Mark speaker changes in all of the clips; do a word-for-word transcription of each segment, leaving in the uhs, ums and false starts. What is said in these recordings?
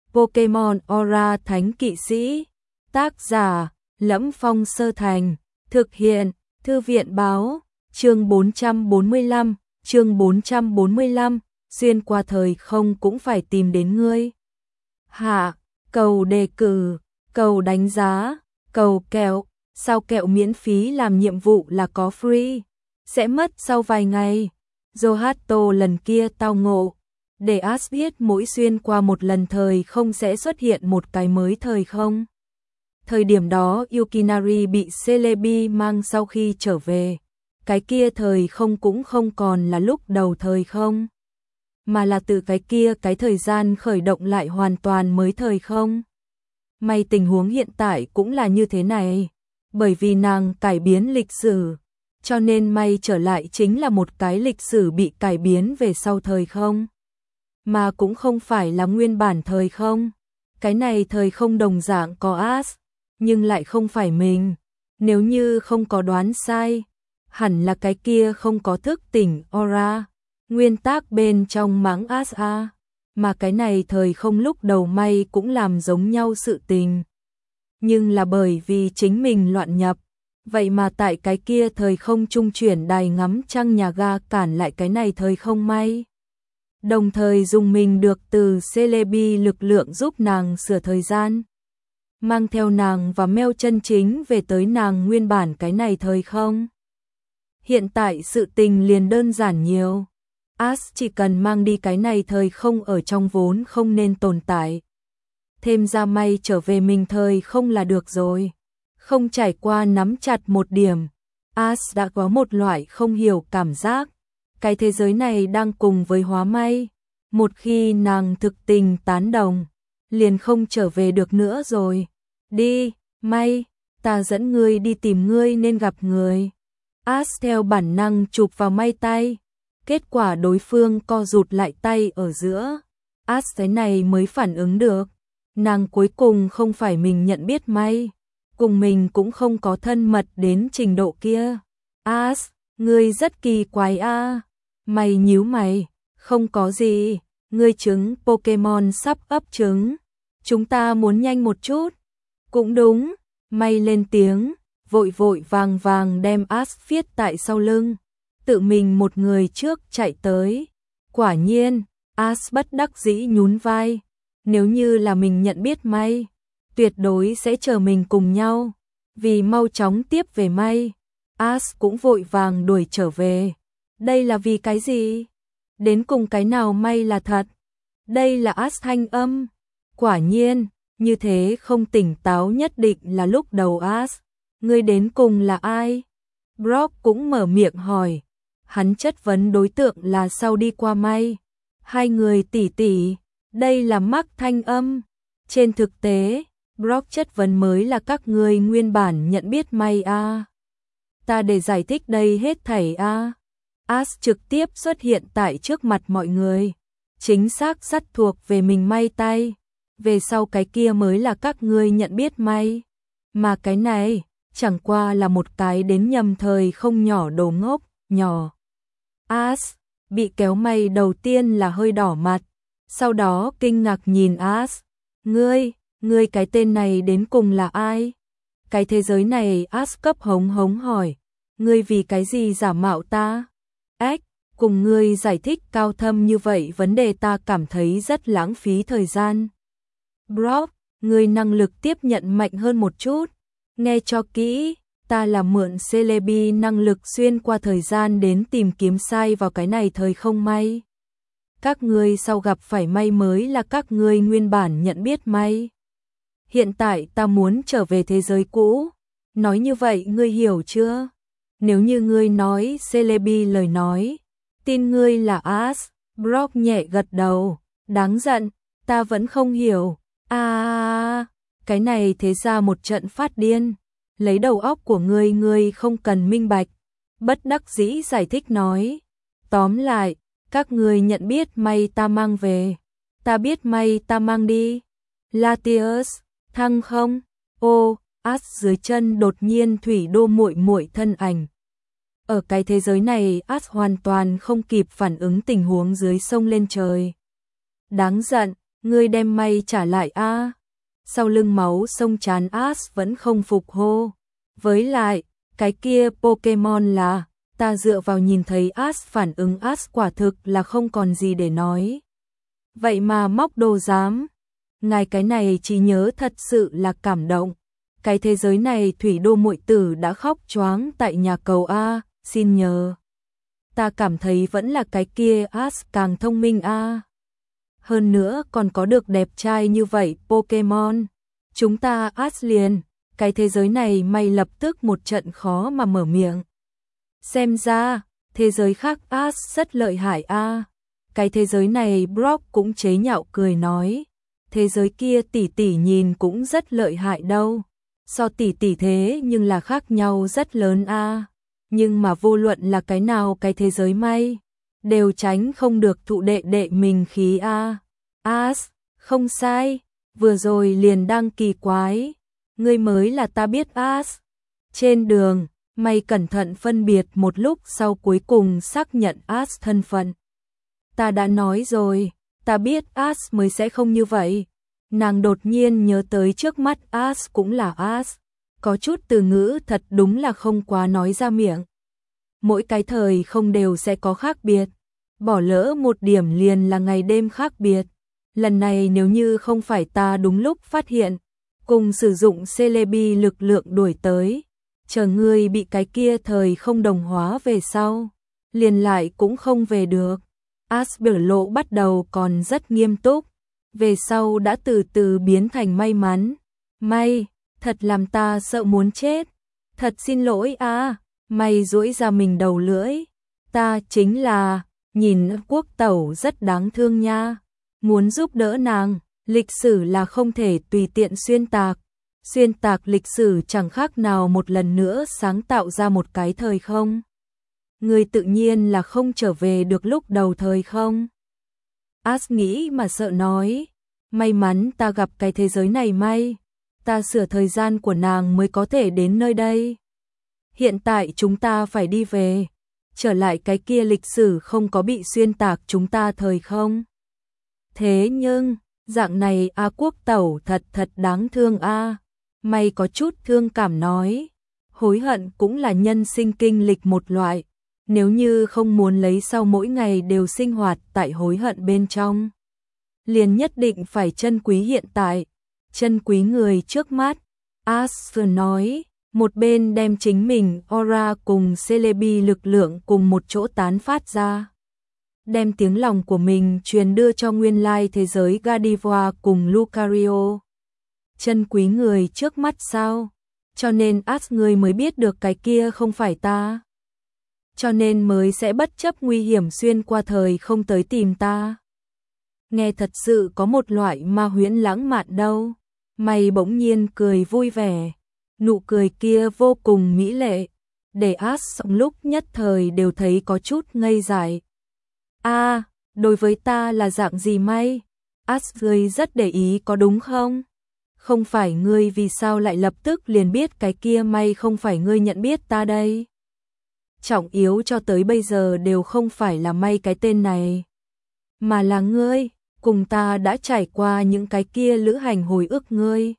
Speaker 1: Pokemon Aura Thánh Kỵ Sĩ. Tác giả: Lẫm Phong Sơ Thành. Thực hiện: Thư viện báo. Chương bốn trăm bốn mươi lăm, chương bốn trăm bốn mươi lăm, xuyên qua thời không cũng phải tìm đến ngươi. Hạ, cầu đề cử, cầu đánh giá, cầu kẹo, sao kẹo miễn phí làm nhiệm vụ là có free, sẽ mất sau vài ngày. Zohato lần kia tao ngộ, để Ash biết mỗi xuyên qua một lần thời không sẽ xuất hiện một cái mới thời không. Thời điểm đó Yukinari bị Celebi mang sau khi trở về. Cái kia thời không cũng không còn là lúc đầu thời không, mà là từ cái kia cái thời gian khởi động lại hoàn toàn mới thời không. May tình huống hiện tại cũng là như thế này, bởi vì nàng cải biến lịch sử, cho nên may trở lại chính là một cái lịch sử bị cải biến về sau thời không, mà cũng không phải là nguyên bản thời không. Cái này thời không đồng dạng có Ash, nhưng lại không phải mình. Nếu như không có đoán sai, hẳn là cái kia không có thức tỉnh Aura, nguyên tác bên trong máng Ash a, mà cái này thời không lúc đầu may cũng làm giống nhau sự tình. Nhưng là bởi vì chính mình loạn nhập, vậy mà tại cái kia thời không trung chuyển đài ngắm trăng nhà ga cản lại cái này thời không may. Đồng thời dùng mình được từ Celebi lực lượng giúp nàng sửa thời gian, mang theo nàng và Mel chân chính về tới nàng nguyên bản cái này thời không. Hiện tại sự tình liền đơn giản nhiều. Ash chỉ cần mang đi cái này thời không ở trong vốn không nên tồn tại. Thêm ra may trở về mình thời không là được rồi. Không trải qua nắm chặt một điểm, Ash đã có một loại không hiểu cảm giác. Cái thế giới này đang cùng với hóa may. Một khi nàng thực tình tán đồng, liền không trở về được nữa rồi. Đi, may, ta dẫn ngươi đi tìm ngươi nên gặp người. Ash theo bản năng chụp vào may tay. Kết quả đối phương co rụt lại tay ở giữa. Ash cái này mới phản ứng được. Nàng cuối cùng không phải mình nhận biết may. Cùng mình cũng không có thân mật đến trình độ kia. Ash, ngươi rất kỳ quái a. À. Mày nhíu mày, không có gì. Ngươi trứng Pokemon sắp ấp trứng. Chúng ta muốn nhanh một chút. Cũng đúng, may lên tiếng, vội vội vàng vàng đem Ash viết tại sau lưng. Tự mình một người trước chạy tới. Quả nhiên, Ash bất đắc dĩ nhún vai. Nếu như là mình nhận biết may, tuyệt đối sẽ chờ mình cùng nhau. Vì mau chóng tiếp về may, Ash cũng vội vàng đuổi trở về. Đây là vì cái gì? Đến cùng cái nào may là thật? Đây là Ash thanh âm. Quả nhiên, như thế không tỉnh táo nhất định là lúc đầu Ash. Ngươi đến cùng là ai? Brock cũng mở miệng hỏi. Hắn chất vấn đối tượng là sau đi qua may. Hai người tỉ tỉ, đây là Mark thanh âm. Trên thực tế, Brock chất vấn mới là các ngươi nguyên bản nhận biết may a. À. Ta để giải thích đây hết thảy a. À. Ash trực tiếp xuất hiện tại trước mặt mọi người. Chính xác dắt thuộc về mình may tay. Về sau cái kia mới là các ngươi nhận biết may. Mà cái này, chẳng qua là một cái đến nhầm thời không nhỏ đồ ngốc, nhỏ. Ash, bị kéo may đầu tiên là hơi đỏ mặt. Sau đó kinh ngạc nhìn Ash. Ngươi, ngươi cái tên này đến cùng là ai? Cái thế giới này Ash cấp hống hống hỏi. Ngươi vì cái gì giả mạo ta? Ếch, cùng ngươi giải thích cao thâm như vậy vấn đề ta cảm thấy rất lãng phí thời gian. Brock, ngươi năng lực tiếp nhận mạnh hơn một chút. Nghe cho kỹ, ta là mượn Celebi năng lực xuyên qua thời gian đến tìm kiếm sai vào cái này thời không may. Các ngươi sau gặp phải may mới là các ngươi nguyên bản nhận biết may. Hiện tại ta muốn trở về thế giới cũ. Nói như vậy ngươi hiểu chưa? Nếu như ngươi nói Celebi lời nói, tin ngươi là Ash. Brock nhẹ gật đầu. Đáng giận, ta vẫn không hiểu. À, cái này thế ra một trận phát điên. Lấy đầu óc của ngươi, ngươi không cần minh bạch. Bất đắc dĩ giải thích nói. Tóm lại, các ngươi nhận biết may ta mang về. Ta biết may ta mang đi. Latios, thăng không? Ô, Ash dưới chân đột nhiên thủy đô muội muội thân ảnh. Ở cái thế giới này Ash hoàn toàn không kịp phản ứng tình huống dưới sông lên trời. Đáng giận, Ngươi đem may trả lại a. Sau lưng máu sông trán Ash vẫn không phục hô. Với lại, cái kia Pokemon là, ta dựa vào nhìn thấy Ash phản ứng Ash quả thực là không còn gì để nói. Vậy mà móc đồ dám. Ngài cái này chỉ nhớ thật sự là cảm động. Cái thế giới này thủy đô muội tử đã khóc choáng tại nhà cầu A, xin nhờ. Ta cảm thấy vẫn là cái kia Ash càng thông minh A. Hơn nữa còn có được đẹp trai như vậy Pokemon. Chúng ta Ash liền, cái thế giới này may lập tức một trận khó mà mở miệng. Xem ra, thế giới khác Ash rất lợi hại A. Cái thế giới này Brock cũng chế nhạo cười nói. Thế giới kia tỷ tỷ nhìn cũng rất lợi hại đâu. So tỷ tỷ thế nhưng là khác nhau rất lớn A. Nhưng mà vô luận là cái nào cái thế giới may, đều tránh không được thụ đệ đệ mình khí A. Ash, không sai, vừa rồi liền đang kỳ quái. Ngươi mới là ta biết Ash. Trên đường, May cẩn thận phân biệt một lúc sau cuối cùng xác nhận Ash thân phận. Ta đã nói rồi, ta biết Ash mới sẽ không như vậy. Nàng đột nhiên nhớ tới trước mắt Ash cũng là Ash. Có chút từ ngữ thật đúng là không quá nói ra miệng. Mỗi cái thời không đều sẽ có khác biệt. Bỏ lỡ một điểm liền là ngày đêm khác biệt. Lần này nếu như không phải ta đúng lúc phát hiện, cùng sử dụng Celebi lực lượng đuổi tới, chờ ngươi bị cái kia thời không đồng hóa về sau, liền lại cũng không về được. Ash biểu lộ bắt đầu còn rất nghiêm túc, về sau đã từ từ biến thành may mắn. May, thật làm ta sợ muốn chết. Thật xin lỗi à, May duỗi ra mình đầu lưỡi. Ta chính là, nhìn quốc tẩu rất đáng thương nha. Muốn giúp đỡ nàng, lịch sử là không thể tùy tiện xuyên tạc. Xuyên tạc lịch sử chẳng khác nào một lần nữa sáng tạo ra một cái thời không. Người tự nhiên là không trở về được lúc đầu thời không. Ash nghĩ mà sợ nói, may mắn ta gặp cái thế giới này may, ta sửa thời gian của nàng mới có thể đến nơi đây. Hiện tại chúng ta phải đi về, trở lại cái kia lịch sử không có bị xuyên tạc chúng ta thời không. Thế nhưng, dạng này A quốc tẩu thật thật đáng thương a. May có chút thương cảm nói, hối hận cũng là nhân sinh kinh lịch một loại, nếu như không muốn lấy sau mỗi ngày đều sinh hoạt tại hối hận bên trong, liền nhất định phải trân quý hiện tại, trân quý người trước mắt. Ash nói, một bên đem chính mình aura cùng Celebi lực lượng cùng một chỗ tán phát ra, đem tiếng lòng của mình truyền đưa cho nguyên lai thế giới Gardevoir cùng Lucario. Chân quý người trước mắt sao? Cho nên Ash người mới biết được cái kia không phải ta. Cho nên mới sẽ bất chấp nguy hiểm xuyên qua thời không tới tìm ta. Nghe thật sự có một loại ma huyễn lãng mạn đâu. May bỗng nhiên cười vui vẻ. Nụ cười kia vô cùng mỹ lệ. Để Ash trong lúc nhất thời đều thấy có chút ngây dại. A, à, đối với ta là dạng gì may? Ash người rất để ý có đúng không? Không phải ngươi vì sao lại lập tức liền biết cái kia may không phải ngươi nhận biết ta đây. Trọng yếu cho tới bây giờ đều không phải là may cái tên này, mà là ngươi, cùng ta đã trải qua những cái kia lữ hành hồi ức ngươi.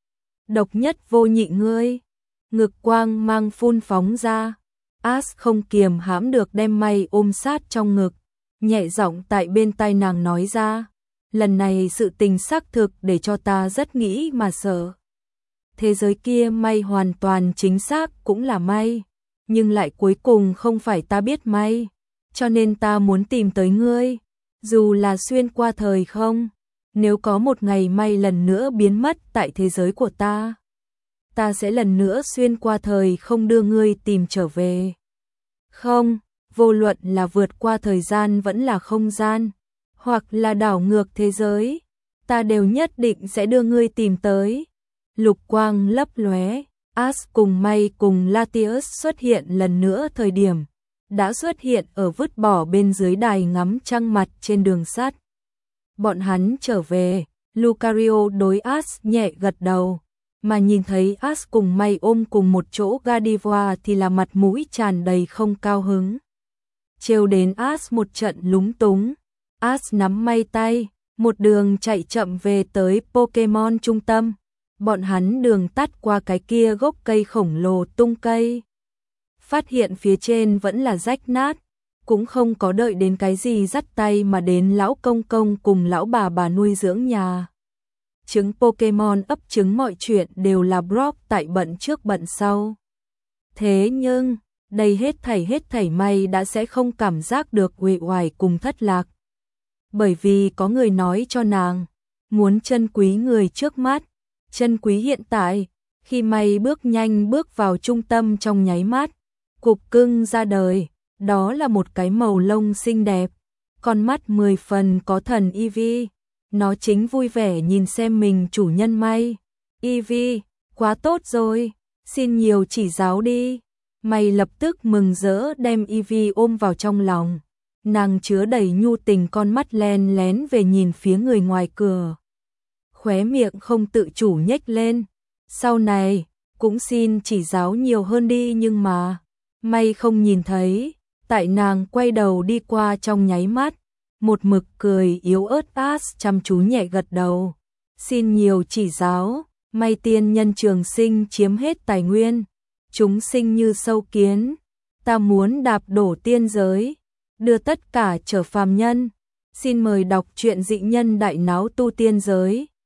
Speaker 1: Độc nhất vô nhị ngươi, ngực quang mang phun phóng ra, Ash không kiềm hãm được đem may ôm sát trong ngực, nhẹ giọng tại bên tai nàng nói ra. Lần này sự tình xác thực để cho ta rất nghĩ mà sợ. Thế giới kia may hoàn toàn chính xác cũng là may, nhưng lại cuối cùng không phải ta biết may, cho nên ta muốn tìm tới ngươi, dù là xuyên qua thời không, nếu có một ngày may lần nữa biến mất tại thế giới của ta, ta sẽ lần nữa xuyên qua thời không đưa ngươi tìm trở về. Không, vô luận là vượt qua thời gian vẫn là không gian, hoặc là đảo ngược thế giới, ta đều nhất định sẽ đưa ngươi tìm tới. Lục quang lấp lóe, Ash cùng May cùng Latios xuất hiện lần nữa thời điểm, đã xuất hiện ở vứt bỏ bên dưới đài ngắm trăng mặt trên đường sắt. Bọn hắn trở về, Lucario đối Ash nhẹ gật đầu, mà nhìn thấy Ash cùng May ôm cùng một chỗ Gardevoir thì là mặt mũi tràn đầy không cao hứng. Trêu đến Ash một trận lúng túng. Ash nắm May tay, một đường chạy chậm về tới Pokemon trung tâm. Bọn hắn đường tắt qua cái kia gốc cây khổng lồ tung cây. Phát hiện phía trên vẫn là rách nát, cũng không có đợi đến cái gì dắt tay mà đến lão công công cùng lão bà bà nuôi dưỡng nhà. Trứng Pokemon ấp trứng, mọi chuyện đều là Brock tại bận trước bận sau. Thế nhưng, đây hết thảy hết thảy May đã sẽ không cảm giác được uể oải cùng thất lạc. Bởi vì có người nói cho nàng, muốn trân quý người trước mắt, trân quý hiện tại. Khi May bước nhanh bước vào trung tâm trong nháy mắt, cục cưng ra đời, đó là một cái màu lông xinh đẹp, con mắt mười phần có thần Eevee. Nó chính vui vẻ nhìn xem mình chủ nhân May. Eevee, quá tốt rồi, xin nhiều chỉ giáo đi. May lập tức mừng rỡ đem Eevee ôm vào trong lòng. Nàng chứa đầy nhu tình, con mắt len lén về nhìn phía người ngoài cửa. Khóe miệng không tự chủ nhếch lên. Sau này, cũng xin chỉ giáo nhiều hơn đi, nhưng mà May không nhìn thấy. Tại nàng quay đầu đi qua trong nháy mắt, một mực cười yếu ớt Ash chăm chú nhẹ gật đầu. Xin nhiều chỉ giáo. May tiên nhân trường sinh chiếm hết tài nguyên, chúng sinh như sâu kiến, ta muốn đạp đổ tiên giới, đưa tất cả trở phàm nhân. Xin mời đọc truyện Dị Nhân Đại Náo Tu Tiên Giới.